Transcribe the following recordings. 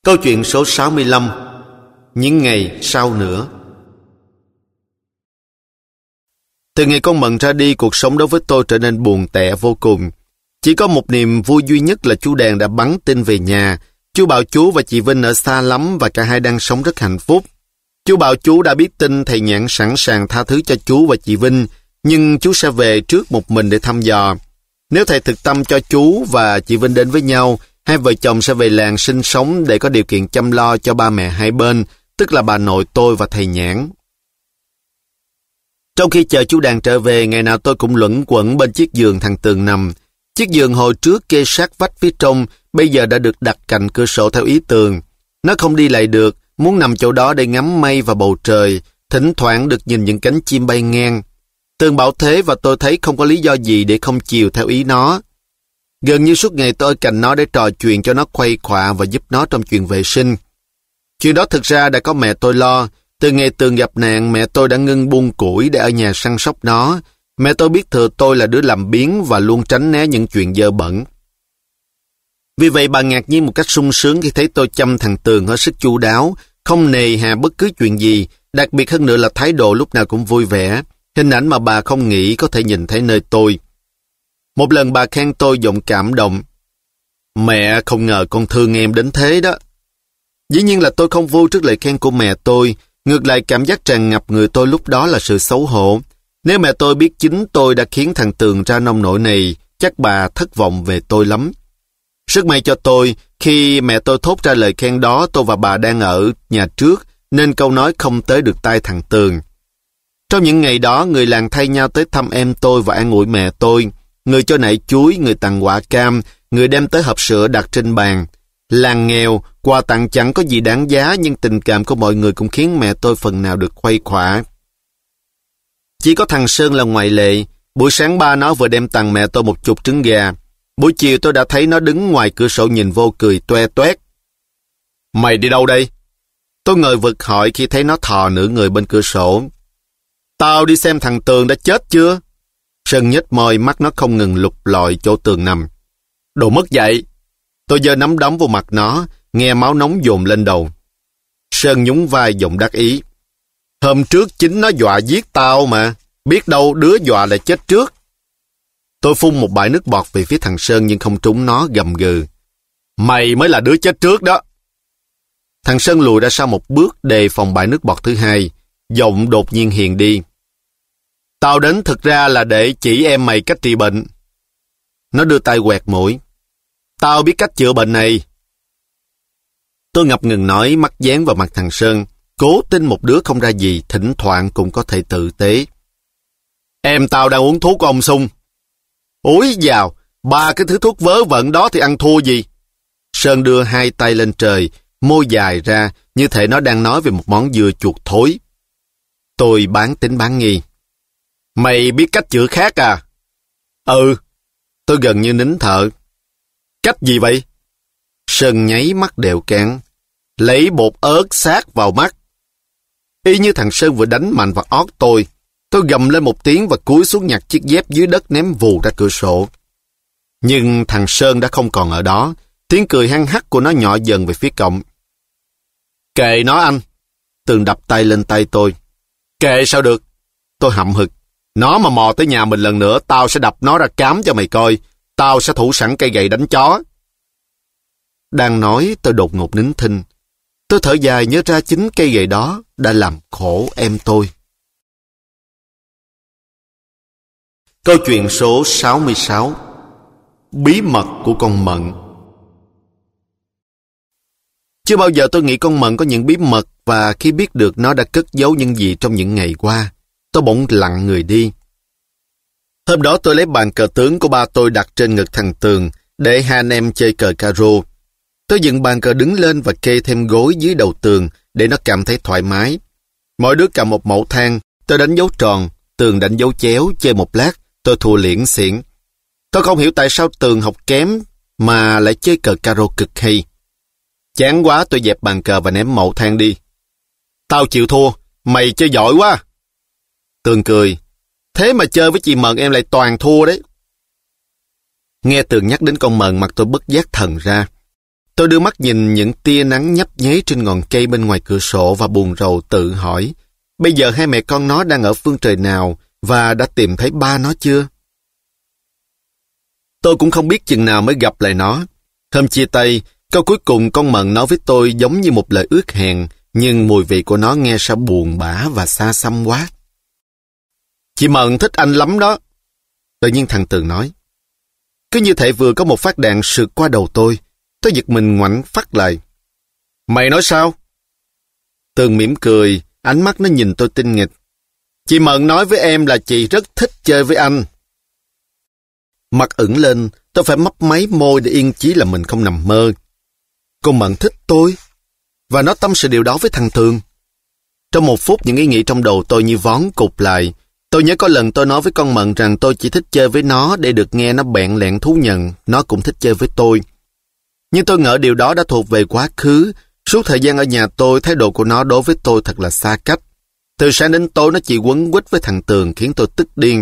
Câu chuyện số 65. Những ngày sau nữa. Từ ngày con Mận ra đi, cuộc sống đối với tôi trở nên buồn tẻ vô cùng. Chỉ có một niềm vui duy nhất là chú Đàn đã bắn tin về nhà. Chú bảo chú và chị Vinh ở xa lắm và cả hai đang sống rất hạnh phúc. Chú bảo chú đã biết tin thầy Nhãn sẵn sàng tha thứ cho chú và chị Vinh, nhưng chú sẽ về trước một mình để thăm dò. Nếu thầy thực tâm cho chú và chị Vinh đến với nhau, hai vợ chồng sẽ về làng sinh sống để có điều kiện chăm lo cho ba mẹ hai bên, tức là bà nội tôi và thầy Nhãn. Trong khi chờ chú Đàn trở về, ngày nào tôi cũng luẩn quẩn bên chiếc giường thằng Tường nằm. Chiếc giường hồi trước kê sát vách phía trong, bây giờ đã được đặt cạnh cửa sổ theo ý Tường. Nó không đi lại được, muốn nằm chỗ đó để ngắm mây và bầu trời, thỉnh thoảng được nhìn những cánh chim bay ngang. Tường bảo thế và tôi thấy không có lý do gì để không chiều theo ý nó. Gần như suốt ngày tôi ở cạnh nó để trò chuyện cho nó khuây khỏa và giúp nó trong chuyện vệ sinh. Chuyện đó thực ra đã có mẹ tôi lo. Từ ngày Tường gặp nạn, mẹ tôi đã ngưng buôn củi để ở nhà săn sóc nó. Mẹ tôi biết thừa tôi là đứa làm biếng và luôn tránh né những chuyện dơ bẩn. Vì vậy bà ngạc nhiên một cách sung sướng khi thấy tôi chăm thằng Tường hết sức chu đáo, không nề hà bất cứ chuyện gì, đặc biệt hơn nữa là thái độ lúc nào cũng vui vẻ, hình ảnh mà bà không nghĩ có thể nhìn thấy nơi tôi. Một lần bà khen tôi giọng cảm động. Mẹ không ngờ con thương em đến thế đó. Dĩ nhiên là tôi không vui trước lời khen của mẹ tôi, ngược lại cảm giác tràn ngập người tôi lúc đó là sự xấu hổ. Nếu mẹ tôi biết chính tôi đã khiến thằng Tường ra nông nỗi này, chắc bà thất vọng về tôi lắm. Rất may cho tôi, khi mẹ tôi thốt ra lời khen đó, tôi và bà đang ở nhà trước, nên câu nói không tới được tai thằng Tường. Trong những ngày đó, người làng thay nhau tới thăm em tôi và an ủi mẹ tôi. Người cho nải chuối, người tặng quả cam, người đem tới hộp sữa đặt trên bàn. Làng nghèo, quà tặng chẳng có gì đáng giá, nhưng tình cảm của mọi người cũng khiến mẹ tôi phần nào được khuây khỏa. Chỉ có thằng Sơn là ngoại lệ. Buổi sáng ba nó vừa đem tặng mẹ tôi một chục trứng gà. Buổi chiều tôi đã thấy nó đứng ngoài cửa sổ nhìn vô cười toe toét. Mày đi đâu đây? Tôi ngồi vực hỏi khi thấy nó thò nửa người bên cửa sổ. Tao đi xem thằng Tường đã chết chưa? Sơn nhếch môi, mắt nó không ngừng lục lọi chỗ Tường nằm. Đồ mất dạy. Tôi giơ nắm đấm vào mặt nó, nghe máu nóng dồn lên đầu. Sơn nhún vai giọng đắc ý. Hôm trước chính nó dọa giết tao mà, biết đâu đứa dọa lại chết trước. Tôi phun một bãi nước bọt về phía thằng Sơn nhưng không trúng nó, gầm gừ. Mày mới là đứa chết trước đó. Thằng Sơn lùi ra sau một bước đề phòng bãi nước bọt thứ hai, giọng đột nhiên hiền đi. Tao đến thực ra là để chỉ em mày cách trị bệnh. Nó đưa tay quẹt mũi. Tao biết cách chữa bệnh này. Tôi ngập ngừng nói, mắt dán vào mặt thằng Sơn, cố tin một đứa không ra gì, thỉnh thoảng cũng có thể tự tế. Em tao đang uống thuốc của ông Sung. Úi dào, ba cái thứ thuốc vớ vẩn đó thì ăn thua gì? Sơn đưa hai tay lên trời, môi dài ra, như thể nó đang nói về một món dưa chuột thối. Tôi bán tính bán nghi. Mày biết cách chữa khác à? Ừ. Tôi gần như nín thở. Cách gì vậy? Sơn nháy mắt đều cạn. Lấy bột ớt sát vào mắt. Y như thằng Sơn vừa đánh mạnh vào ót tôi. Tôi gầm lên một tiếng và cúi xuống nhặt chiếc dép dưới đất ném vù ra cửa sổ. Nhưng thằng Sơn đã không còn ở đó. Tiếng cười hăng hắc của nó nhỏ dần về phía cổng. Kệ nó anh. Tường đập tay lên tay tôi. Kệ sao được? Tôi hậm hực. Nó mà mò tới nhà mình lần nữa, tao sẽ đập nó ra cám cho mày coi. Tao sẽ thủ sẵn cây gậy đánh chó. Đang nói, tôi đột ngột nín thinh. Tôi thở dài nhớ ra chính cây gậy đó đã làm khổ em tôi. Câu chuyện số 66. Bí mật của con Mận. Chưa bao giờ tôi nghĩ con Mận có những bí mật, và khi biết được nó đã cất giấu những gì trong những ngày qua, tôi bỗng lặng người đi. Hôm đó tôi lấy bàn cờ tướng của ba tôi đặt trên ngực thằng Tường để hai anh em chơi cờ caro. Tôi dựng bàn cờ đứng lên và kê thêm gối dưới đầu Tường để nó cảm thấy thoải mái. Mỗi đứa cầm một mẩu than, tôi đánh dấu tròn, Tường đánh dấu chéo, chơi một lát, tôi thua liễn xiển. Tôi không hiểu tại sao Tường học kém mà lại chơi cờ caro cực hay. Chán quá tôi dẹp bàn cờ và ném mẩu than đi. Tao chịu thua, mày chơi giỏi quá. Tường cười. Thế mà chơi với chị Mận em lại toàn thua đấy. Nghe Tường nhắc đến con Mận, mặt tôi bất giác thần ra. Tôi đưa mắt nhìn những tia nắng nhấp nháy trên ngọn cây bên ngoài cửa sổ và buồn rầu tự hỏi, bây giờ hai mẹ con nó đang ở phương trời nào và đã tìm thấy ba nó chưa? Tôi cũng không biết chừng nào mới gặp lại nó. Hôm chia tay, câu cuối cùng con Mận nói với tôi giống như một lời ước hẹn, nhưng mùi vị của nó nghe sao buồn bã và xa xăm quá. Chị Mận thích anh lắm đó. Tự nhiên thằng Tường nói. Cứ như thể vừa có một phát đạn sượt qua đầu tôi giật mình ngoảnh phát lại. Mày nói sao? Tường mỉm cười, ánh mắt nó nhìn tôi tinh nghịch. Chị Mận nói với em là chị rất thích chơi với anh. Mặt ửng lên, tôi phải mấp máy môi để yên chí là mình không nằm mơ. Con Mận thích tôi, và nó tâm sự điều đó với thằng Tường. Trong một phút những ý nghĩ trong đầu tôi như vón cục lại. Tôi nhớ có lần tôi nói với con Mận rằng tôi chỉ thích chơi với nó để được nghe nó bẹn lẹn thú nhận nó cũng thích chơi với tôi. Nhưng tôi ngỡ điều đó đã thuộc về quá khứ. Suốt thời gian ở nhà tôi, thái độ của nó đối với tôi thật là xa cách. Từ sáng đến tối nó chỉ quấn quýt với thằng Tường khiến tôi tức điên.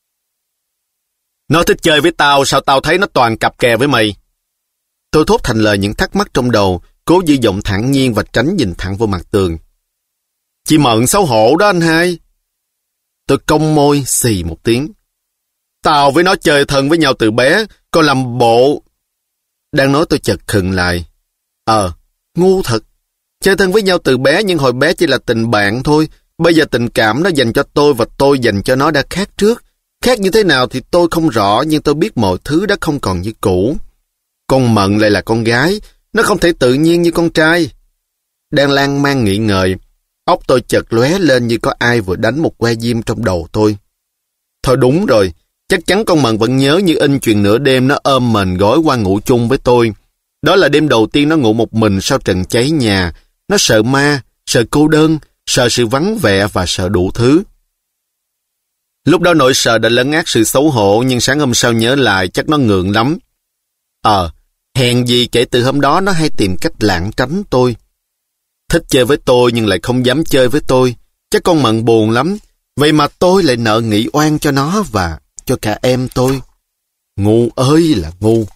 Nó thích chơi với tao, sao tao thấy nó toàn cặp kè với mày? Tôi thốt thành lời những thắc mắc trong đầu, cố giữ giọng thản nhiên và tránh nhìn thẳng vào mặt Tường. Chị Mận xấu hổ đó anh hai. Tôi cong môi, xì một tiếng. Tao với nó chơi thân với nhau từ bé, còn làm bộ... Đang nói tôi chợt khựng lại. Ngu thật. Chơi thân với nhau từ bé nhưng hồi bé chỉ là tình bạn thôi. Bây giờ tình cảm nó dành cho tôi và tôi dành cho nó đã khác trước. Khác như thế nào thì tôi không rõ, nhưng tôi biết mọi thứ đã không còn như cũ. Con Mận lại là con gái, nó không thể tự nhiên như con trai. Đang lan man nghĩ ngợi, óc tôi chợt lóe lên như có ai vừa đánh một que diêm trong đầu tôi. Thôi đúng rồi, chắc chắn con Mận vẫn nhớ như in chuyện nửa đêm nó ôm mền gối qua ngủ chung với tôi. Đó là đêm đầu tiên nó ngủ một mình sau trận cháy nhà. Nó sợ ma, sợ cô đơn, sợ sự vắng vẻ và sợ đủ thứ. Lúc đó nỗi sợ đã lấn át sự xấu hổ, nhưng sáng hôm sau nhớ lại chắc nó ngượng lắm. Hèn gì kể từ hôm đó nó hay tìm cách lảng tránh tôi. Thích chơi với tôi nhưng lại không dám chơi với tôi. Chắc con Mận buồn lắm. Vậy mà tôi lại nợ nghĩ oan cho nó và cho cả em tôi. Ngu ơi là ngu.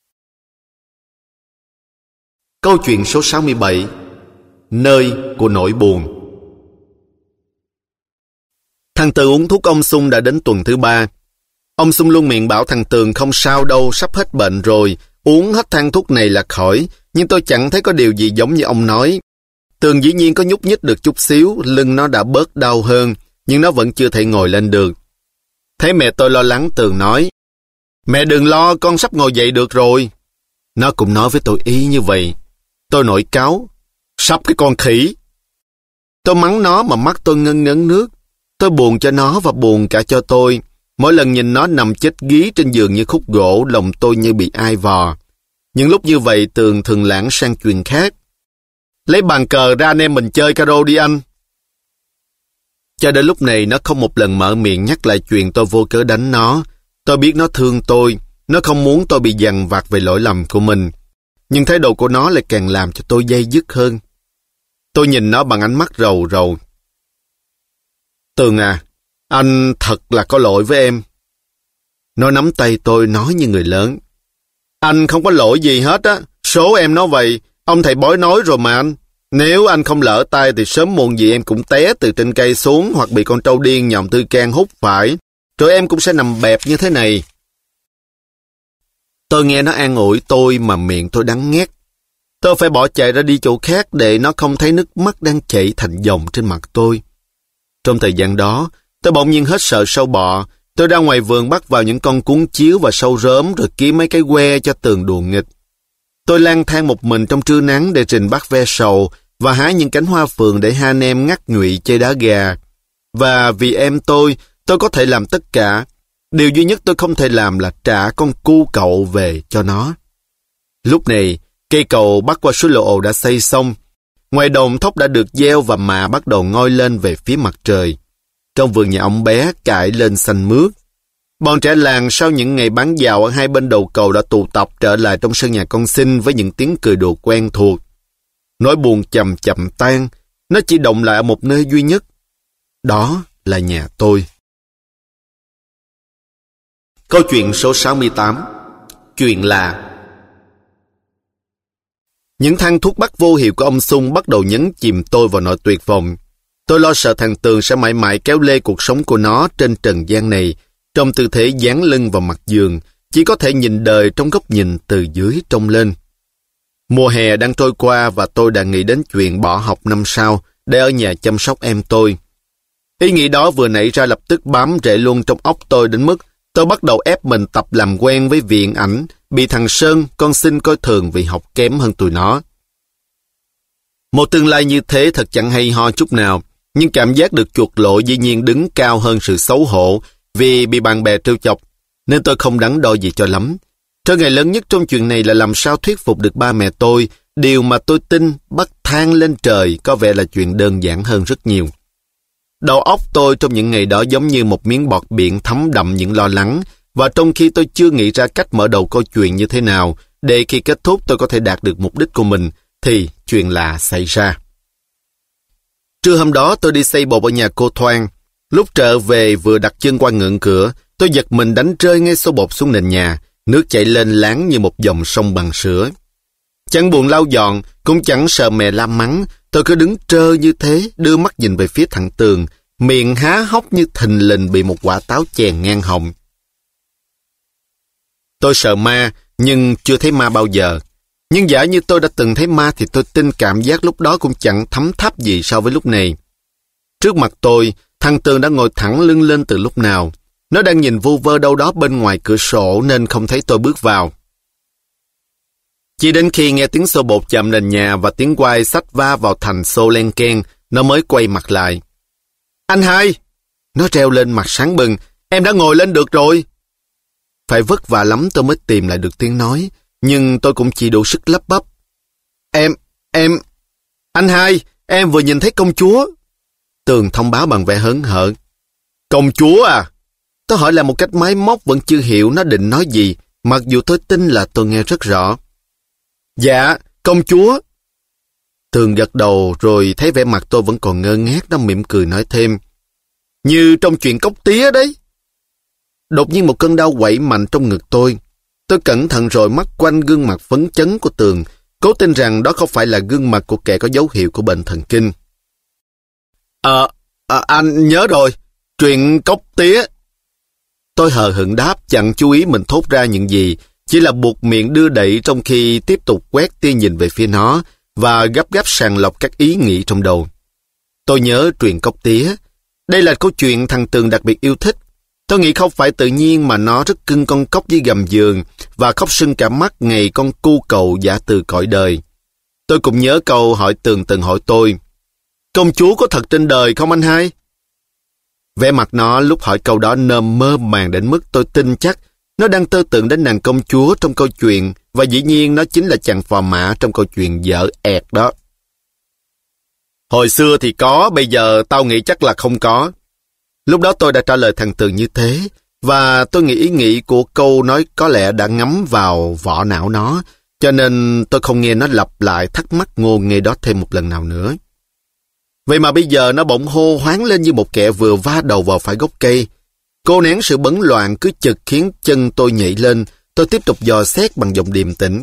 Câu chuyện số 67. Nơi của nỗi buồn. Thằng Tường uống thuốc ông Sung đã đến tuần thứ 3. Ông Sung luôn miệng bảo thằng Tường không sao đâu, sắp hết bệnh rồi, uống hết thang thuốc này là khỏi, nhưng tôi chẳng thấy có điều gì giống như ông nói. Tường dĩ nhiên có nhúc nhích được chút xíu, lưng nó đã bớt đau hơn, nhưng nó vẫn chưa thể ngồi lên được. Thấy mẹ tôi lo lắng, Tường nói, mẹ đừng lo, con sắp ngồi dậy được rồi. Nó cũng nói với tôi y như vậy. Tôi nổi cáu, sắp cái con khỉ. Tôi mắng nó mà mắt tôi ngân ngấn nước. Tôi buồn cho nó và buồn cả cho tôi. Mỗi lần nhìn nó nằm chết gí trên giường như khúc gỗ, lòng tôi như bị ai vò. Những lúc như vậy Tường thường lãng sang chuyện khác. Lấy bàn cờ ra anh em mình chơi caro đi anh. Cho đến lúc này nó không một lần mở miệng nhắc lại chuyện tôi vô cớ đánh nó. Tôi biết nó thương tôi, nó không muốn tôi bị dằn vặt về lỗi lầm của mình. Nhưng thái độ của nó lại càng làm cho tôi day dứt hơn. Tôi nhìn nó bằng ánh mắt rầu rầu. Tường à, anh thật là có lỗi với em. Nó nắm tay tôi nói như người lớn. Anh không có lỗi gì hết á, số em nói vậy, ông thầy bói nói rồi mà anh. Nếu anh không lỡ tay thì sớm muộn gì em cũng té từ trên cây xuống hoặc bị con trâu điên nhòm tư can hút phải, rồi em cũng sẽ nằm bẹp như thế này. Tôi nghe nó an ủi tôi mà miệng tôi đắng nghét. Tôi phải bỏ chạy ra đi chỗ khác để nó không thấy nước mắt đang chảy thành dòng trên mặt tôi. Trong thời gian đó, tôi bỗng nhiên hết sợ sâu bọ. Tôi ra ngoài vườn bắt vào những con cuốn chiếu và sâu rớm rồi kiếm mấy cái que cho Tường đùa nghịch. Tôi lang thang một mình trong trưa nắng để trình bắt ve sầu và hái những cánh hoa phượng để hai anh em ngắt nhụy chơi đá gà. Và vì em tôi có thể làm tất cả. Điều duy nhất tôi không thể làm là trả con cu cậu về cho nó. Lúc này, cây cầu bắc qua suối Lộ Ồ đã xây xong. Ngoài đồng thóc đã được gieo và mạ bắt đầu ngoi lên về phía mặt trời. Trong vườn nhà ông bé cải lên xanh mướt. Bọn trẻ làng sau những ngày bán dạo ở hai bên đầu cầu đã tụ tập trở lại trong sân nhà con Sinh với những tiếng cười đùa quen thuộc. Nỗi buồn chậm chậm tan, nó chỉ động lại ở một nơi duy nhất. Đó là nhà tôi. Câu chuyện số 68. Chuyện là Những thang thuốc bắc vô hiệu của ông Sung bắt đầu nhấn chìm tôi vào nỗi tuyệt vọng. Tôi lo sợ thằng Tường sẽ mãi mãi kéo lê cuộc sống của nó trên trần gian này, trong tư thế dán lưng vào mặt giường, chỉ có thể nhìn đời trong góc nhìn từ dưới trông lên. Mùa hè đang trôi qua và tôi đã nghĩ đến chuyện bỏ học năm sau để ở nhà chăm sóc em tôi. Ý nghĩ đó vừa nảy ra lập tức bám rễ luôn trong óc tôi đến mức tôi bắt đầu ép mình tập làm quen với viện ảnh, bị thằng Sơn, con xin coi thường vì học kém hơn tụi nó. Một tương lai như thế thật chẳng hay ho chút nào, nhưng cảm giác được chuộc lộ dĩ nhiên đứng cao hơn sự xấu hổ vì bị bạn bè trêu chọc, nên tôi không đắn đo gì cho lắm. Trở ngại lớn nhất trong chuyện này là làm sao thuyết phục được ba mẹ tôi, điều mà tôi tin bắt thang lên trời có vẻ là chuyện đơn giản hơn rất nhiều. Đầu óc tôi trong những ngày đó giống như một miếng bọt biển thấm đậm những lo lắng, và trong khi tôi chưa nghĩ ra cách mở đầu câu chuyện như thế nào, để khi kết thúc tôi có thể đạt được mục đích của mình, thì chuyện lạ xảy ra. Trưa hôm đó tôi đi xây bột ở nhà cô Thoan. Lúc trở về vừa đặt chân qua ngưỡng cửa, tôi giật mình đánh rơi ngay xô bột xuống nền nhà, nước chảy lên láng như một dòng sông bằng sữa. Chẳng buồn lau dọn, cũng chẳng sợ mẹ la mắng, tôi cứ đứng trơ như thế, đưa mắt nhìn về phía thằng Tường, miệng há hốc như thình lình bị một quả táo chèn ngang họng. Tôi sợ ma, nhưng chưa thấy ma bao giờ. Nhưng giả như tôi đã từng thấy ma thì tôi tin cảm giác lúc đó cũng chẳng thấm tháp gì so với lúc này. Trước mặt tôi, thằng Tường đã ngồi thẳng lưng lên từ lúc nào. Nó đang nhìn vu vơ đâu đó bên ngoài cửa sổ nên không thấy tôi bước vào. Chỉ đến khi nghe tiếng xô bột chạm nền nhà và tiếng quai xách va vào thành xô len keng, nó mới quay mặt lại. Anh hai! Nó treo lên mặt sáng bừng. Em đã ngồi lên được rồi. Phải vất vả lắm tôi mới tìm lại được tiếng nói, nhưng tôi cũng chỉ đủ sức lắp bắp. Anh hai, em vừa nhìn thấy công chúa. Tường thông báo bằng vẻ hớn hở. Công chúa à? Tôi hỏi là một cách máy móc vẫn chưa hiểu nó định nói gì, mặc dù tôi tin là tôi nghe rất rõ. Dạ, công chúa. Tường gật đầu rồi thấy vẻ mặt tôi vẫn còn ngơ ngác, nó mỉm cười nói thêm. Như trong chuyện cốc tía đấy. Đột nhiên một cơn đau quẩy mạnh trong ngực tôi. Tôi cẩn thận rồi mắt quanh gương mặt phấn chấn của Tường, cố tin rằng đó không phải là gương mặt của kẻ có dấu hiệu của bệnh thần kinh. Anh nhớ rồi, chuyện cốc tía. Tôi hờ hững đáp, chẳng chú ý mình thốt ra những gì, chỉ là buộc miệng đưa đẩy trong khi tiếp tục quét tia nhìn về phía nó và gấp gáp sàng lọc các ý nghĩ trong đầu. Tôi nhớ chuyện cốc tía. Đây là câu chuyện thằng Tường đặc biệt yêu thích. Tôi nghĩ không phải tự nhiên mà nó rất cưng con cóc dưới gầm giường và khóc sưng cả mắt ngày con cu cậu giả từ cõi đời. Tôi cũng nhớ câu hỏi Tường từng hỏi tôi. Công chúa có thật trên đời không anh hai? Vẻ mặt nó lúc hỏi câu đó nơm mơ màng đến mức tôi tin chắc nó đang tơ tưởng đến nàng công chúa trong câu chuyện, và dĩ nhiên nó chính là chàng phò mã trong câu chuyện dở ẹt đó. Hồi xưa thì có, bây giờ tao nghĩ chắc là không có. Lúc đó tôi đã trả lời thằng Tường như thế, và tôi nghĩ ý nghĩ của câu nói có lẽ đã ngấm vào vỏ não nó, cho nên tôi không nghe nó lặp lại thắc mắc ngô nghê đó thêm một lần nào nữa. Vậy mà bây giờ nó bỗng hô hoáng lên như một kẻ vừa va đầu vào phải gốc cây. Cô nén sự bấn loạn cứ chực khiến chân tôi nhảy lên. Tôi tiếp tục dò xét bằng giọng điềm tĩnh.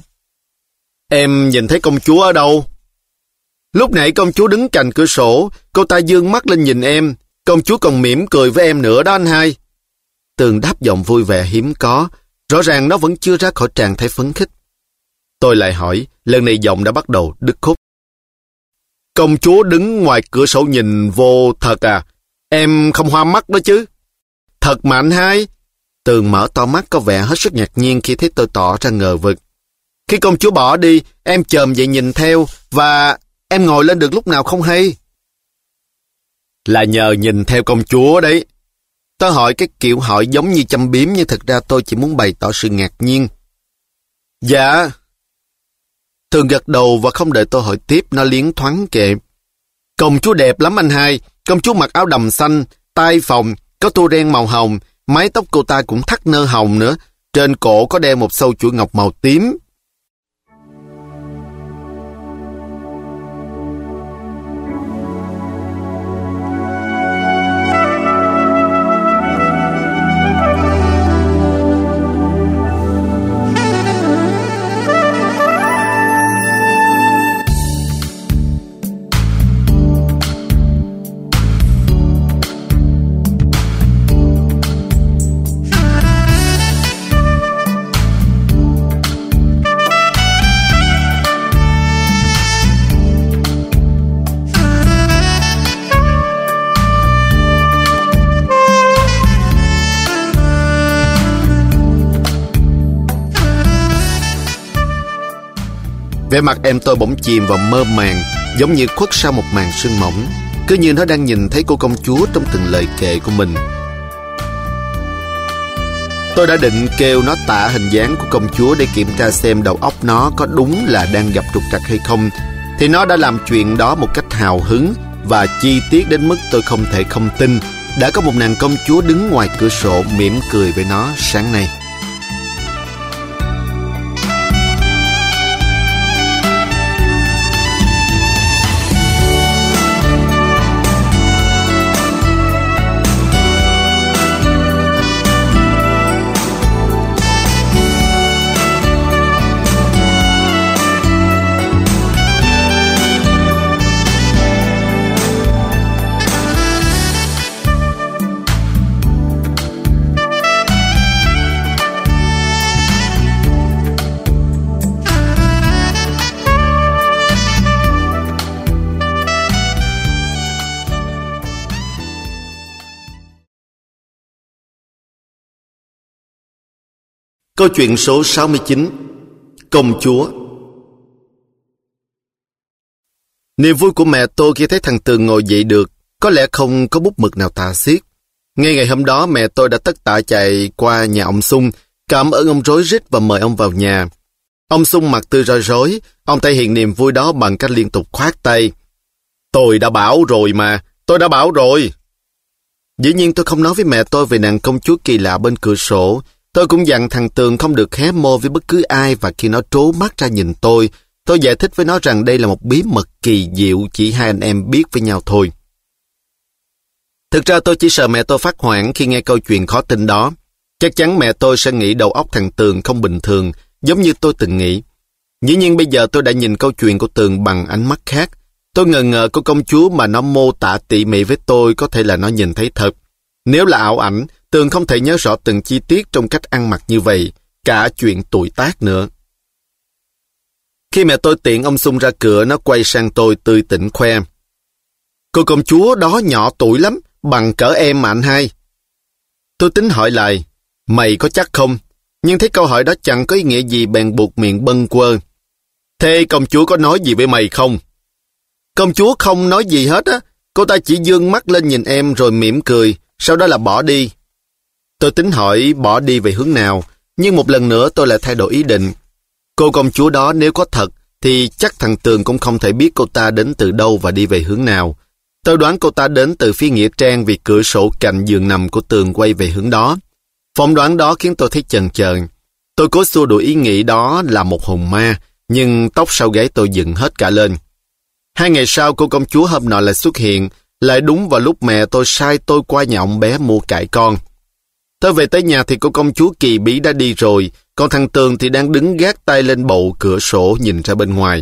Em nhìn thấy công chúa ở đâu? Lúc nãy công chúa đứng cạnh cửa sổ, cô ta dương mắt lên nhìn em. Công chúa còn mỉm cười với em nữa đó anh hai. Tường đáp giọng vui vẻ hiếm có. Rõ ràng nó vẫn chưa ra khỏi trạng thái phấn khích. Tôi lại hỏi, lần này giọng đã bắt đầu đứt khúc. Công chúa đứng ngoài cửa sổ nhìn vô thật à? Em không hoa mắt đó chứ? Thật mà anh hai? Tường mở to mắt có vẻ hết sức ngạc nhiên khi thấy tôi tỏ ra ngờ vực. Khi công chúa bỏ đi, em chồm dậy nhìn theo và em ngồi lên được lúc nào không hay. Là nhờ nhìn theo công chúa đấy. Tôi hỏi cái kiểu hỏi giống như châm biếm, nhưng thực ra tôi chỉ muốn bày tỏ sự ngạc nhiên. Dạ. Tường gật đầu và không đợi tôi hỏi tiếp, nó liến thoáng kệ. Công chúa đẹp lắm anh hai. Công chúa mặc áo đầm xanh, tai phồng, có tua ren màu hồng, mái tóc cô ta cũng thắt nơ hồng nữa. Trên cổ có đeo một sâu chuỗi ngọc màu tím. Vẻ mặt em tôi bỗng chìm vào mơ màng, giống như khuất sau một màn sương mỏng, cứ như nó đang nhìn thấy cô công chúa trong từng lời kệ của mình. Tôi đã định kêu nó tả hình dáng của công chúa để kiểm tra xem đầu óc nó có đúng là đang gặp trục trặc hay không, thì nó đã làm chuyện đó một cách hào hứng và chi tiết đến mức tôi không thể không tin đã có một nàng công chúa đứng ngoài cửa sổ mỉm cười với nó sáng nay. Câu chuyện số 69. Công chúa. Niềm vui của mẹ tôi khi thấy thằng Tường ngồi dậy được có lẽ không có bút mực nào tả xiết. Ngay ngày hôm đó mẹ tôi đã tất tả chạy qua nhà ông Sung, cảm ơn ông rối rít và mời ông vào nhà. Ông Sung mặt tươi roi rối, ông thể hiện niềm vui đó bằng cách liên tục khoát tay. Tôi đã bảo rồi mà, tôi đã bảo rồi. Dĩ nhiên tôi không nói với mẹ tôi về nàng công chúa kỳ lạ bên cửa sổ. Tôi cũng dặn thằng Tường không được hé môi với bất cứ ai, và khi nó trố mắt ra nhìn tôi giải thích với nó rằng đây là một bí mật kỳ diệu chỉ hai anh em biết với nhau thôi. Thực ra tôi chỉ sợ mẹ tôi phát hoảng khi nghe câu chuyện khó tin đó. Chắc chắn mẹ tôi sẽ nghĩ đầu óc thằng Tường không bình thường, giống như tôi từng nghĩ. Dĩ nhiên bây giờ tôi đã nhìn câu chuyện của Tường bằng ánh mắt khác. Tôi ngờ ngợ cô công chúa mà nó mô tả tỉ mỉ với tôi có thể là nó nhìn thấy thật. Nếu là ảo ảnh, Tường không thể nhớ rõ từng chi tiết trong cách ăn mặc như vậy, cả chuyện tuổi tác nữa. Khi mẹ tôi tiễn ông Sung ra cửa, nó quay sang tôi tươi tỉnh khoe. Cô công chúa đó nhỏ tuổi lắm, bằng cỡ em mà anh hai. Tôi tính hỏi lại, mày có chắc không? Nhưng thấy câu hỏi đó chẳng có ý nghĩa gì bèn buộc miệng bâng quơ. Thế công chúa có nói gì với mày không? Công chúa không nói gì hết á, cô ta chỉ dương mắt lên nhìn em rồi mỉm cười, sau đó là bỏ đi. Tôi tính hỏi bỏ đi về hướng nào, nhưng một lần nữa tôi lại thay đổi ý định. Cô công chúa đó nếu có thật, thì chắc thằng Tường cũng không thể biết cô ta đến từ đâu và đi về hướng nào. Tôi đoán cô ta đến từ phía nghĩa trang vì cửa sổ cạnh giường nằm của Tường quay về hướng đó. Phỏng đoán đó khiến tôi thấy chần chờ. Tôi cố xua đuổi ý nghĩ đó là một hồn ma, nhưng tóc sau gáy tôi dựng hết cả lên. 2 ngày sau cô công chúa hôm nọ lại xuất hiện, lại đúng vào lúc mẹ tôi sai tôi qua nhà ông bé mua cải con. Tôi về tới nhà thì cô công chúa kỳ bí đã đi rồi, còn thằng Tường thì đang đứng gác tay lên bậu cửa sổ nhìn ra bên ngoài.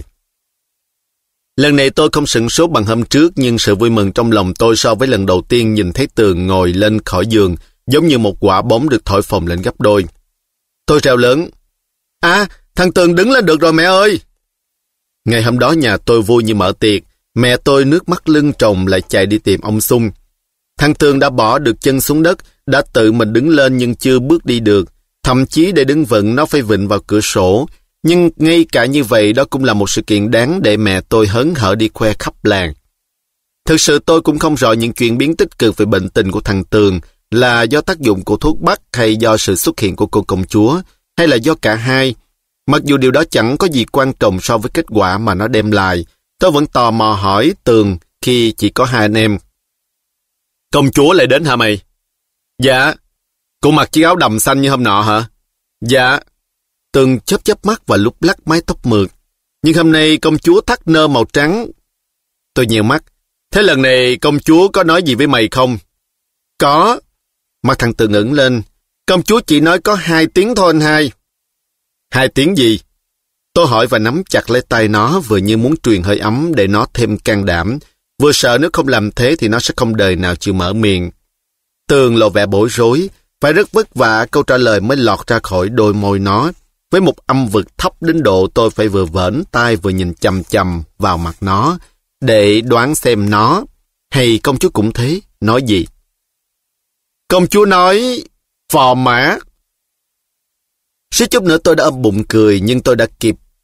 Lần này tôi không sửng sốt bằng hôm trước, nhưng sự vui mừng trong lòng tôi so với lần đầu tiên nhìn thấy Tường ngồi lên khỏi giường giống như một quả bóng được thổi phồng lên gấp đôi. Tôi reo lớn, thằng Tường đứng lên được rồi mẹ ơi! Ngày hôm đó nhà tôi vui như mở tiệc, mẹ tôi nước mắt lưng tròng lại chạy đi tìm ông Sung. Thằng Tường đã bỏ được chân xuống đất, đã tự mình đứng lên nhưng chưa bước đi được. Thậm chí để đứng vững nó phải vịn vào cửa sổ. Nhưng ngay cả như vậy đó cũng là một sự kiện đáng để mẹ tôi hớn hở đi khoe khắp làng. Thực sự tôi cũng không rõ những chuyển biến tích cực về bệnh tình của thằng Tường là do tác dụng của thuốc bắc hay do sự xuất hiện của cô công chúa, hay là do cả hai. Mặc dù điều đó chẳng có gì quan trọng so với kết quả mà nó đem lại, tôi vẫn tò mò hỏi Tường khi chỉ có 2 anh em. Công chúa lại đến hả mày? Dạ. Cô mặc chiếc áo đầm xanh như hôm nọ hả? Dạ. Tường chớp mắt và lúc lắc mái tóc mượt. Nhưng hôm nay công chúa thắt nơ màu trắng. Tôi nheo mắt. Thế lần này công chúa có nói gì với mày không? Có. Mặt thằng Tường ngẩng lên. Công chúa chỉ nói có 2 tiếng thôi anh hai. 2 tiếng gì? Tôi hỏi và nắm chặt lấy tay nó, vừa như muốn truyền hơi ấm để nó thêm can đảm, vừa sợ nếu không làm thế thì nó sẽ không đời nào chịu mở miệng. Tường lộ vẻ bối rối, phải rất vất vả câu trả lời mới lọt ra khỏi đôi môi nó, với một âm vực thấp đến độ tôi phải vừa vểnh tai vừa nhìn chằm chằm vào mặt nó, để đoán xem nó, hay công chúa cũng thế, nói gì. Công chúa nói, phò mã. Suýt chút nữa tôi đã ôm bụng cười, nhưng tôi đã kịp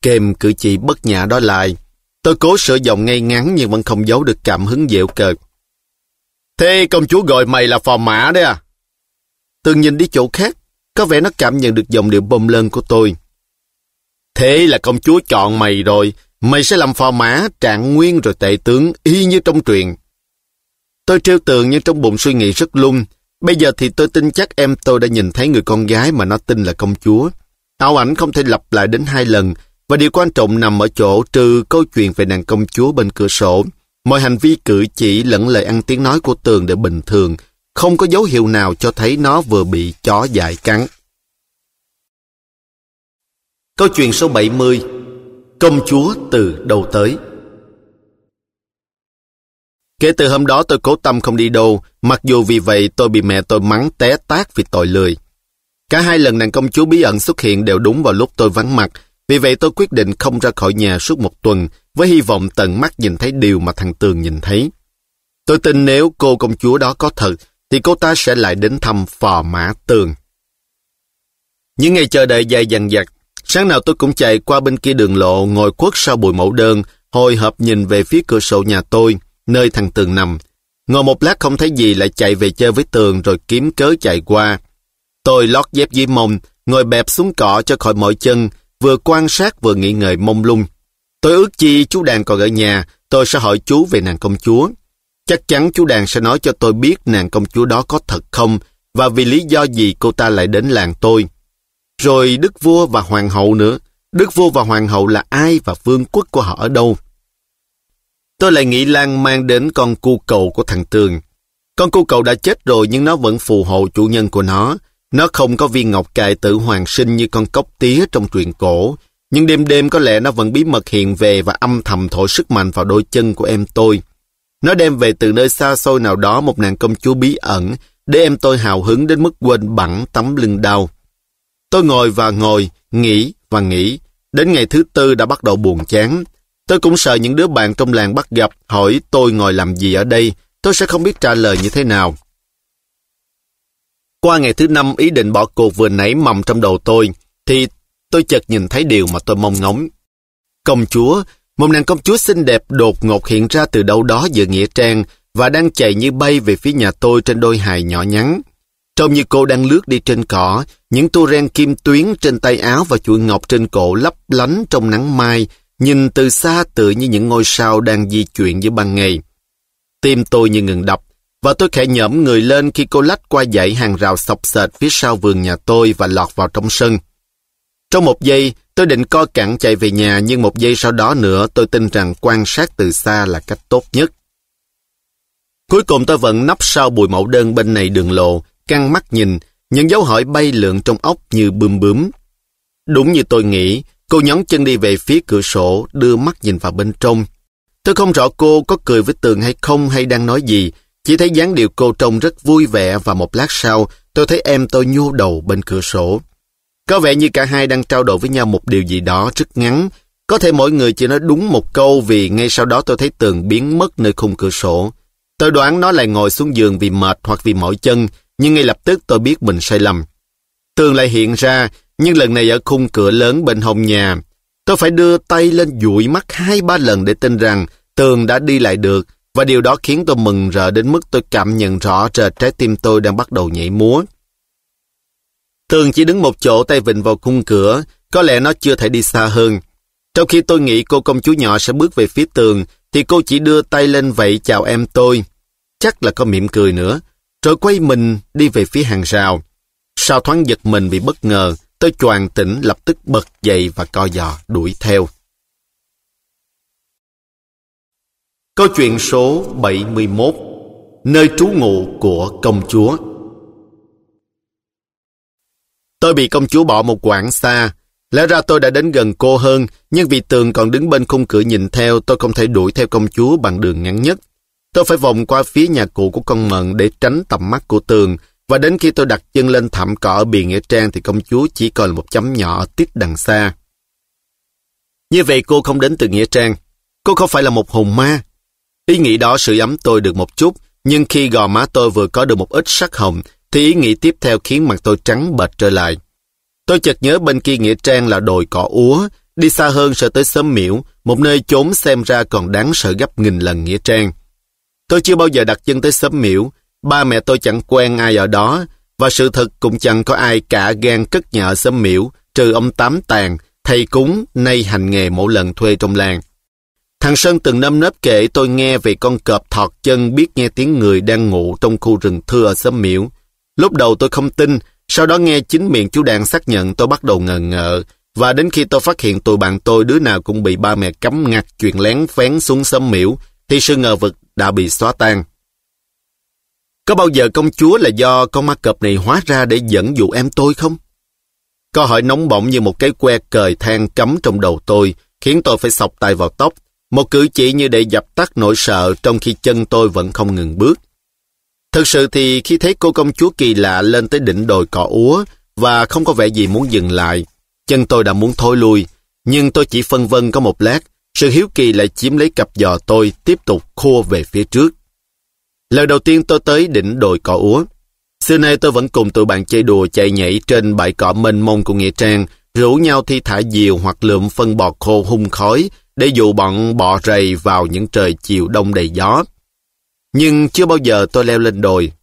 kèm cử chỉ bất nhã đó lại. Tôi cố sửa giọng ngay ngắn nhưng vẫn không giấu được cảm hứng giễu cợt. Thế công chúa gọi mày là phò mã đấy à? Tường nhìn đi chỗ khác, có vẻ nó cảm nhận được giọng điệu bông lơn của tôi. Thế là công chúa chọn mày rồi, mày sẽ làm phò mã, trạng nguyên rồi tể tướng, y như trong truyện. Tôi trêu Tường nhưng trong bụng suy nghĩ rất lung. Bây giờ thì tôi tin chắc em tôi đã nhìn thấy người con gái mà nó tin là công chúa. Ảo ảnh không thể lặp lại đến 2 lần, và điều quan trọng nằm ở chỗ trừ câu chuyện về nàng công chúa bên cửa sổ. Mọi hành vi cử chỉ lẫn lời ăn tiếng nói của Tường đều bình thường, không có dấu hiệu nào cho thấy nó vừa bị chó dại cắn. Câu chuyện số 70. Công chúa từ đâu tới? Kể từ hôm đó tôi cố tâm không đi đâu, mặc dù vì vậy tôi bị mẹ tôi mắng té tát vì tội lười. Cả 2 lần nàng công chúa bí ẩn xuất hiện đều đúng vào lúc tôi vắng mặt, vì vậy tôi quyết định không ra khỏi nhà suốt 1 tuần, với hy vọng tận mắt nhìn thấy điều mà thằng Tường nhìn thấy. Tôi tin nếu cô công chúa đó có thật, thì cô ta sẽ lại đến thăm phò mã Tường. Những ngày chờ đợi dài dằng dặc, sáng nào tôi cũng chạy qua bên kia đường lộ, ngồi khuất sau bụi mẫu đơn, hồi hộp nhìn về phía cửa sổ nhà tôi, nơi thằng Tường nằm. Ngồi một lát không thấy gì lại chạy về chơi với Tường rồi kiếm cớ chạy qua. Tôi lót dép dưới mông, ngồi bẹp xuống cỏ cho khỏi mỏi chân, vừa quan sát vừa nghĩ ngợi mông lung. Tôi ước chi chú Đàn còn ở nhà, tôi sẽ hỏi chú về nàng công chúa. Chắc chắn chú Đàn sẽ nói cho tôi biết nàng công chúa đó có thật không, và vì lý do gì cô ta lại đến làng tôi. Rồi đức vua và hoàng hậu nữa. Đức vua và hoàng hậu là ai và vương quốc của họ ở đâu? Tôi lại nghĩ lan man đến con cu cầu của thằng Tường. Con cu cầu đã chết rồi nhưng nó vẫn phù hộ chủ nhân của nó. Nó không có viên ngọc cài tử hoàng sinh như con cóc tía trong truyện cổ. Nhưng đêm đêm có lẽ nó vẫn bí mật hiện về và âm thầm thổi sức mạnh vào đôi chân của em tôi. Nó đem về từ nơi xa xôi nào đó một nàng công chúa bí ẩn, để em tôi hào hứng đến mức quên bẵng tấm lưng đau. Tôi ngồi và ngồi, nghĩ và nghĩ. Đến ngày thứ 4 đã bắt đầu buồn chán. Tôi cũng sợ những đứa bạn trong làng bắt gặp, hỏi tôi ngồi làm gì ở đây, tôi sẽ không biết trả lời như thế nào. Qua ngày thứ 5 ý định bỏ cuộc vừa nảy mầm trong đầu tôi, thì tôi chợt nhìn thấy điều mà tôi mong ngóng. Công chúa, một nàng công chúa xinh đẹp đột ngột hiện ra từ đâu đó giữa nghĩa trang và đang chạy như bay về phía nhà tôi trên đôi hài nhỏ nhắn. Trông như cô đang lướt đi trên cỏ, những tua ren kim tuyến trên tay áo và chuỗi ngọc trên cổ lấp lánh trong nắng mai, nhìn từ xa tựa như những ngôi sao đang di chuyển giữa ban ngày. Tim tôi như ngừng đập, và tôi khẽ nhõm người lên khi cô lách qua dãy hàng rào xộc xệch phía sau vườn nhà tôi và lọt vào trong sân. Trong một giây, tôi định co cẳng chạy về nhà, nhưng một giây sau đó nữa tôi tin rằng quan sát từ xa là cách tốt nhất. Cuối cùng tôi vẫn nấp sau bụi mẫu đơn bên này đường lộ, căng mắt nhìn, những dấu hỏi bay lượn trong óc như bướm bướm. Đúng như tôi nghĩ, cô nhón chân đi về phía cửa sổ, đưa mắt nhìn vào bên trong. Tôi không rõ cô có cười với Tường hay không hay đang nói gì, chỉ thấy dáng điệu cô trông rất vui vẻ và một lát sau, tôi thấy em tôi nhô đầu bên cửa sổ. Có vẻ như cả hai đang trao đổi với nhau một điều gì đó rất ngắn. Có thể mỗi người chỉ nói đúng một câu vì ngay sau đó tôi thấy Tường biến mất nơi khung cửa sổ. Tôi đoán nó lại ngồi xuống giường vì mệt hoặc vì mỏi chân, nhưng ngay lập tức tôi biết mình sai lầm. Tường lại hiện ra, nhưng lần này ở khung cửa lớn bên hông nhà. Tôi phải đưa tay lên dụi mắt 2-3 lần để tin rằng Tường đã đi lại được, và điều đó khiến tôi mừng rỡ đến mức tôi cảm nhận rõ rệt trái tim tôi đang bắt đầu nhảy múa. Tường chỉ đứng một chỗ tay vịn vào khung cửa, có lẽ nó chưa thể đi xa hơn. Trong khi tôi nghĩ cô công chúa nhỏ sẽ bước về phía Tường, thì cô chỉ đưa tay lên vẫy chào em tôi. Chắc là có mỉm cười nữa, rồi quay mình đi về phía hàng rào. Sau thoáng giật mình vì bất ngờ, tôi choàng tỉnh lập tức bật dậy và co giò đuổi theo. Câu chuyện số 71. Nơi trú ngụ của công chúa. Tôi bị công chúa bỏ một quãng xa. Lẽ ra tôi đã đến gần cô hơn, nhưng vì Tường còn đứng bên khung cửa nhìn theo, tôi không thể đuổi theo công chúa bằng đường ngắn nhất. Tôi phải vòng qua phía nhà cũ của con Mận để tránh tầm mắt của Tường, và đến khi tôi đặt chân lên thảm cỏ ở bìa nghĩa trang thì công chúa chỉ còn là một chấm nhỏ tít đằng xa. Như vậy cô không đến từ nghĩa trang. Cô không phải là một hồn ma. Ý nghĩ đó sưởi ấm tôi được một chút, nhưng khi gò má tôi vừa có được một ít sắc hồng, thì ý nghĩ tiếp theo khiến mặt tôi trắng bệch trở lại. Tôi chợt nhớ bên kia nghĩa trang là đồi cỏ úa, đi xa hơn sẽ tới xóm Miễu, một nơi chốn xem ra còn đáng sợ gấp nghìn lần Nghĩa Trang. Tôi chưa bao giờ đặt chân tới xóm Miễu, ba mẹ tôi chẳng quen ai ở đó, và sự thật cũng chẳng có ai cả gan cất nhà ở xóm Miễu, trừ ông Tám Tàn, thầy cúng, nay hành nghề mỗi lần thuê trong làng. Thằng Sơn từng nâm nớp kể tôi nghe về con cọp thọt chân biết nghe tiếng người đang ngủ trong khu rừng thưa ở xóm Miễu. Lúc đầu tôi không tin, sau đó nghe chính miệng chú Đàn xác nhận tôi bắt đầu ngờ ngợ, và đến khi tôi phát hiện tụi bạn tôi đứa nào cũng bị ba mẹ cấm ngặt chuyện lén phén xuống xóm Miễu, thì sự ngờ vực đã bị xóa tan. Có bao giờ công chúa là do con ma cọp này hóa ra để dẫn dụ em tôi không? Câu hỏi nóng bỏng như một cái que cời than cắm trong đầu tôi, khiến tôi phải xộc tay vào tóc, một cử chỉ như để dập tắt nỗi sợ trong khi chân tôi vẫn không ngừng bước. Thực sự thì khi thấy cô công chúa kỳ lạ lên tới đỉnh đồi cỏ úa và không có vẻ gì muốn dừng lại, chân tôi đã muốn thối lui, nhưng tôi chỉ phân vân có một lát, sự hiếu kỳ lại chiếm lấy cặp giò tôi tiếp tục khua về phía trước. Lần đầu tiên tôi tới đỉnh đồi cỏ úa. Xưa nay tôi vẫn cùng tụi bạn chơi đùa chạy nhảy trên bãi cỏ mênh mông của Nghĩa Trang, rủ nhau thi thả diều hoặc lượm phân bò khô hun khói để dụ bọn bọ rầy vào những trời chiều đông đầy gió. Nhưng chưa bao giờ tôi leo lên đồi.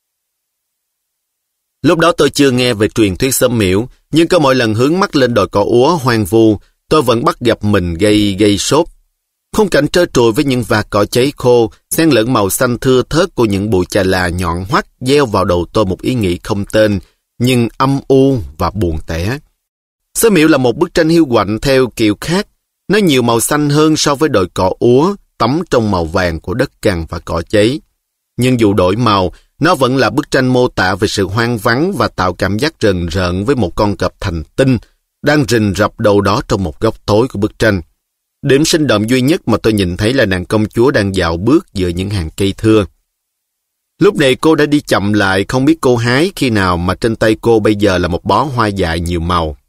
Lúc đó tôi chưa nghe về truyền thuyết xóm Miễu, nhưng có mỗi lần hướng mắt lên đồi cỏ úa hoang vu, tôi vẫn bắt gặp mình gây sốt. Khung cảnh trơ trụi với những vạt cỏ cháy khô, xen lẫn màu xanh thưa thớt của những bụi chà là nhọn hoắt gieo vào đầu tôi một ý nghĩ không tên, nhưng âm u và buồn tẻ. Xóm Miễu là một bức tranh hiu quạnh theo kiểu khác. Nó nhiều màu xanh hơn so với đồi cỏ úa, tắm trong màu vàng của đất cằn và cỏ cháy. Nhưng dù đổi màu, nó vẫn là bức tranh mô tả về sự hoang vắng và tạo cảm giác rờn rợn với một con cọp thành tinh đang rình rập đâu đó trong một góc tối của bức tranh. Điểm sinh động duy nhất mà tôi nhìn thấy là nàng công chúa đang dạo bước giữa những hàng cây thưa. Lúc này cô đã đi chậm lại, không biết cô hái khi nào mà trên tay cô bây giờ là một bó hoa dại nhiều màu.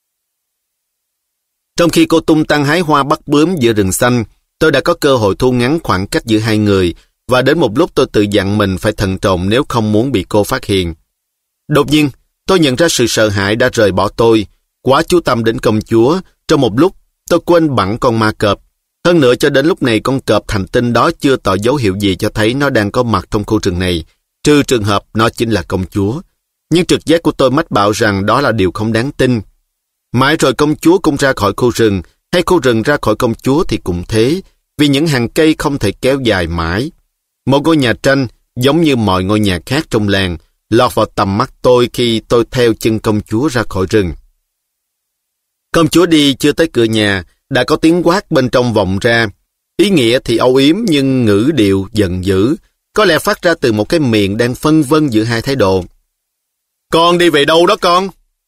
Trong khi cô tung tăng hái hoa bắt bướm giữa rừng xanh, tôi đã có cơ hội thu ngắn khoảng cách giữa hai người, và đến một lúc tôi tự dặn mình phải thận trọng nếu không muốn bị cô phát hiện. Đột nhiên, tôi nhận ra sự sợ hãi đã rời bỏ tôi, quá chú tâm đến công chúa. Trong một lúc, tôi quên bẵng con ma cọp. Hơn nữa cho đến lúc này con cọp thành tinh đó chưa tỏ dấu hiệu gì cho thấy nó đang có mặt trong khu rừng này, trừ trường hợp nó chính là công chúa. Nhưng trực giác của tôi mách bảo rằng đó là điều không đáng tin. Mãi rồi công chúa cũng ra khỏi khu rừng, hay khu rừng ra khỏi công chúa thì cũng thế, vì những hàng cây không thể kéo dài mãi. Một ngôi nhà tranh, giống như mọi ngôi nhà khác trong làng, lọt vào tầm mắt tôi khi tôi theo chân công chúa ra khỏi rừng. Công chúa đi chưa tới cửa nhà, đã có tiếng quát bên trong vọng ra. Ý nghĩa thì âu yếm nhưng ngữ điệu giận dữ, có lẽ phát ra từ một cái miệng đang phân vân giữa hai thái độ. Con đi về đâu đó con?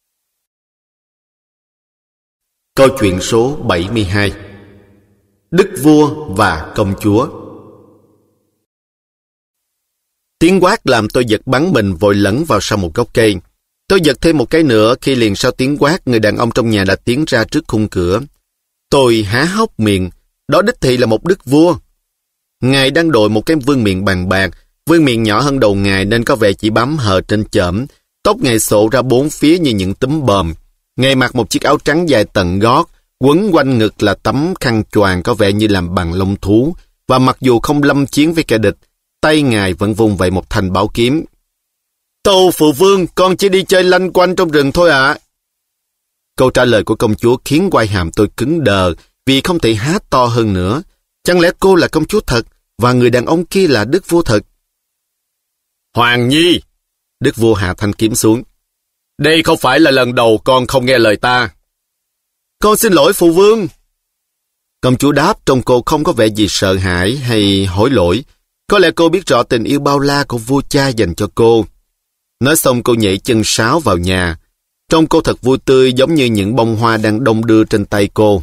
Câu chuyện số 72. Đức vua và công chúa. Tiếng quát làm tôi giật bắn mình vội lẫn vào sau một gốc cây. Tôi giật thêm một cái nữa khi liền sau tiếng quát người đàn ông trong nhà đã tiến ra trước khung cửa. Tôi há hốc miệng, đó đích thị là một đức vua. Ngài đang đội một cái vương miện bàn bạc, vương miện nhỏ hơn đầu ngài nên có vẻ chỉ bám hờ trên chởm, tóc ngài xộ ra bốn phía như những túm bờm. Ngài mặc một chiếc áo trắng dài tận gót, quấn quanh ngực là tấm khăn choàng có vẻ như làm bằng lông thú, và mặc dù không lâm chiến với kẻ địch, tay ngài vẫn vung vẩy một thanh bảo kiếm. Tâu phụ vương, con chỉ đi chơi lanh quanh trong rừng thôi ạ. Câu trả lời của công chúa khiến quai hàm tôi cứng đờ vì không thể há to hơn nữa. Chẳng lẽ cô là công chúa thật và người đàn ông kia là đức vua thật? Hoàng nhi! Đức vua hạ thanh kiếm xuống. Đây không phải là lần đầu con không nghe lời ta. Con xin lỗi phụ vương. Công chúa đáp trong cô không có vẻ gì sợ hãi hay hối lỗi. Có lẽ cô biết rõ tình yêu bao la của vua cha dành cho cô. Nói xong cô nhảy chân sáo vào nhà. Trông cô thật vui tươi giống như những bông hoa đang đong đưa trên tay cô.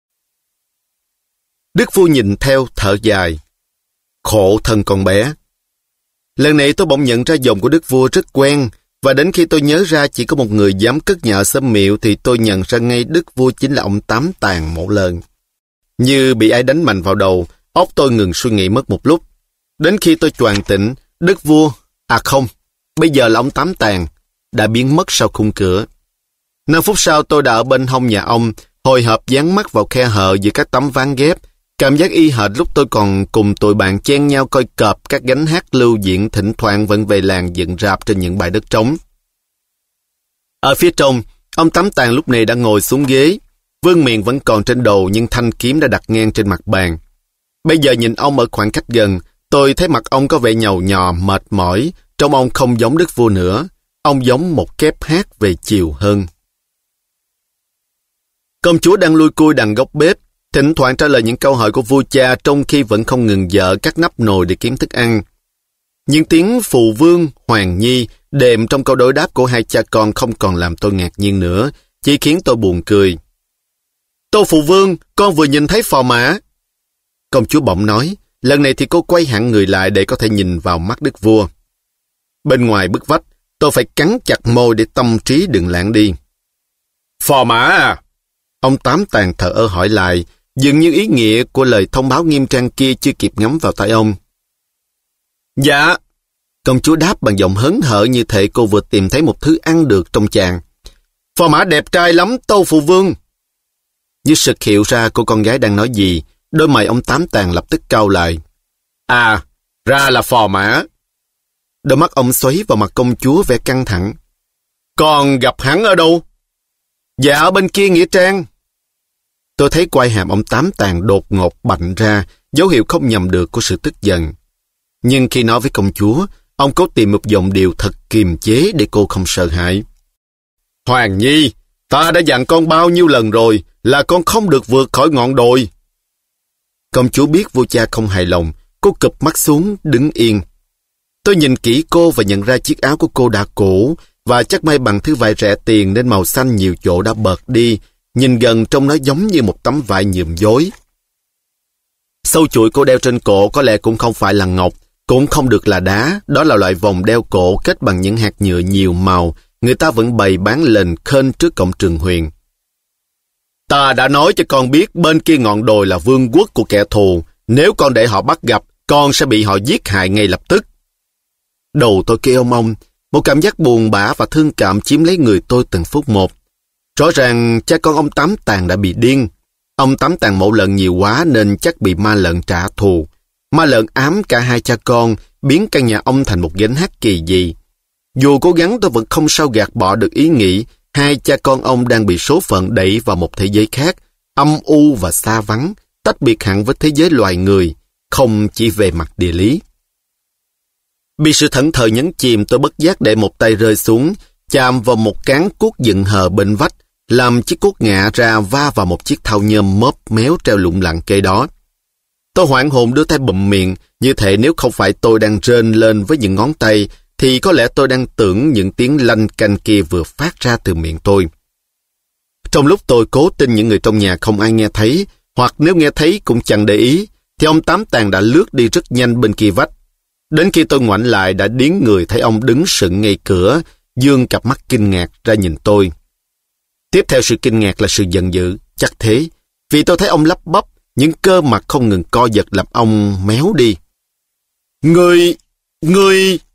Đức vua nhìn theo thở dài. Khổ thân con bé. Lần này tôi bỗng nhận ra giọng của đức vua rất quen, và đến khi tôi nhớ ra chỉ có một người dám cất nhà ở xóm Miễu thì tôi nhận ra ngay đức vua chính là ông Tám Tàn một lần. Như bị ai đánh mạnh vào đầu, óc tôi ngừng suy nghĩ mất một lúc. Đến khi tôi choàng tỉnh, đức vua, à không, bây giờ là ông Tám Tàn, đã biến mất sau khung cửa. 5 phút sau tôi đã ở bên hông nhà ông, hồi hộp dán mắt vào khe hở giữa các tấm ván ghép, cảm giác y hệt lúc tôi còn cùng tụi bạn chen nhau coi cọp các gánh hát lưu diễn thỉnh thoảng vẫn về làng dựng rạp trên những bãi đất trống. Ở phía trong, ông Tám Tàng lúc này đã ngồi xuống ghế. Vương miện vẫn còn trên đầu nhưng thanh kiếm đã đặt ngang trên mặt bàn. Bây giờ nhìn ông ở khoảng cách gần, tôi thấy mặt ông có vẻ nhàu nhò, mệt mỏi, trông ông không giống đức vua nữa. Ông giống một kép hát về chiều hơn. Công chúa đang lui cui đằng góc bếp, thỉnh thoảng trả lời những câu hỏi của vua cha trong khi vẫn không ngừng dở các nắp nồi để kiếm thức ăn. Những tiếng phụ vương, hoàng nhi đệm trong câu đối đáp của hai cha con không còn làm tôi ngạc nhiên nữa, chỉ khiến tôi buồn cười. Tô phụ vương, con vừa nhìn thấy phò mã. Công chúa bỗng nói, lần này thì cô quay hẳn người lại để có thể nhìn vào mắt đức vua. Bên ngoài bức vách, tôi phải cắn chặt môi để tâm trí đừng lãng đi. Phò mã à? Ông Tám Tàng thờ ơ hỏi lại, dường như ý nghĩa của lời thông báo nghiêm trang kia chưa kịp ngấm vào tai ông. Dạ. Công chúa đáp bằng giọng hớn hở như thể cô vừa tìm thấy một thứ ăn được trong chàng. Phò mã đẹp trai lắm, Tô phụ vương. Như sực hiểu ra cô con gái đang nói gì, đôi mày ông Tám Tàng lập tức cau lại. À, ra là phò mã. Đôi mắt ông xoáy vào mặt công chúa vẻ căng thẳng. Còn gặp hắn ở đâu? Dạ ở bên kia nghĩa trang. Tôi thấy quai hàm ông Tám Tàng đột ngột bạnh ra, dấu hiệu không nhầm được của sự tức giận. Nhưng khi nói với công chúa, ông cố tìm một giọng điệu thật kiềm chế để cô không sợ hãi. Hoàng nhi, ta đã dặn con bao nhiêu lần rồi là con không được vượt khỏi ngọn đồi. Công chúa biết vua cha không hài lòng, cô cụp mắt xuống, đứng yên. Tôi nhìn kỹ cô và nhận ra chiếc áo của cô đã cũ, và chắc may bằng thứ vải rẻ tiền nên màu xanh nhiều chỗ đã bợt đi, nhìn gần trông nó giống như một tấm vải nhuộm dối. Sâu chuỗi cô đeo trên cổ có lẽ cũng không phải là ngọc, cũng không được là đá, đó là loại vòng đeo cổ kết bằng những hạt nhựa nhiều màu, người ta vẫn bày bán lềnh khênh trước cổng trường huyền. Ta đã nói cho con biết bên kia ngọn đồi là vương quốc của kẻ thù, nếu con để họ bắt gặp, con sẽ bị họ giết hại ngay lập tức. Đầu tôi kêu mong, một cảm giác buồn bã và thương cảm chiếm lấy người tôi từng phút một. Rõ ràng cha con ông Tám Tàng đã bị điên. Ông Tám Tàng mổ lợn nhiều quá nên chắc bị ma lợn trả thù. Ma lợn ám cả hai cha con, biến căn nhà ông thành một gánh hát kỳ dị. Dù cố gắng tôi vẫn không sao gạt bỏ được ý nghĩ hai cha con ông đang bị số phận đẩy vào một thế giới khác, âm u và xa vắng, tách biệt hẳn với thế giới loài người, không chỉ về mặt địa lý. Bị sự thẫn thờ nhấn chìm, tôi bất giác để một tay rơi xuống, chạm vào một cán cuốc dựng hờ bên vách, làm chiếc cuốc ngã ra va vào một chiếc thau nhôm móp méo treo lủng lẳng kế đó. Tôi hoảng hồn đưa tay bụm miệng, như thể nếu không phải tôi đang rên lên với những ngón tay, thì có lẽ tôi đang tưởng những tiếng lanh canh kia vừa phát ra từ miệng tôi. Trong lúc tôi cố tin những người trong nhà không ai nghe thấy, hoặc nếu nghe thấy cũng chẳng để ý, thì ông Tám Tàng đã lướt đi rất nhanh bên kia vách. Đến khi tôi ngoảnh lại đã điếng người thấy ông đứng sững ngay cửa, giương cặp mắt kinh ngạc ra nhìn tôi. Tiếp theo sự kinh ngạc là sự giận dữ, chắc thế, vì tôi thấy ông lắp bắp, những cơ mặt không ngừng co giật làm ông méo đi. Ngươi...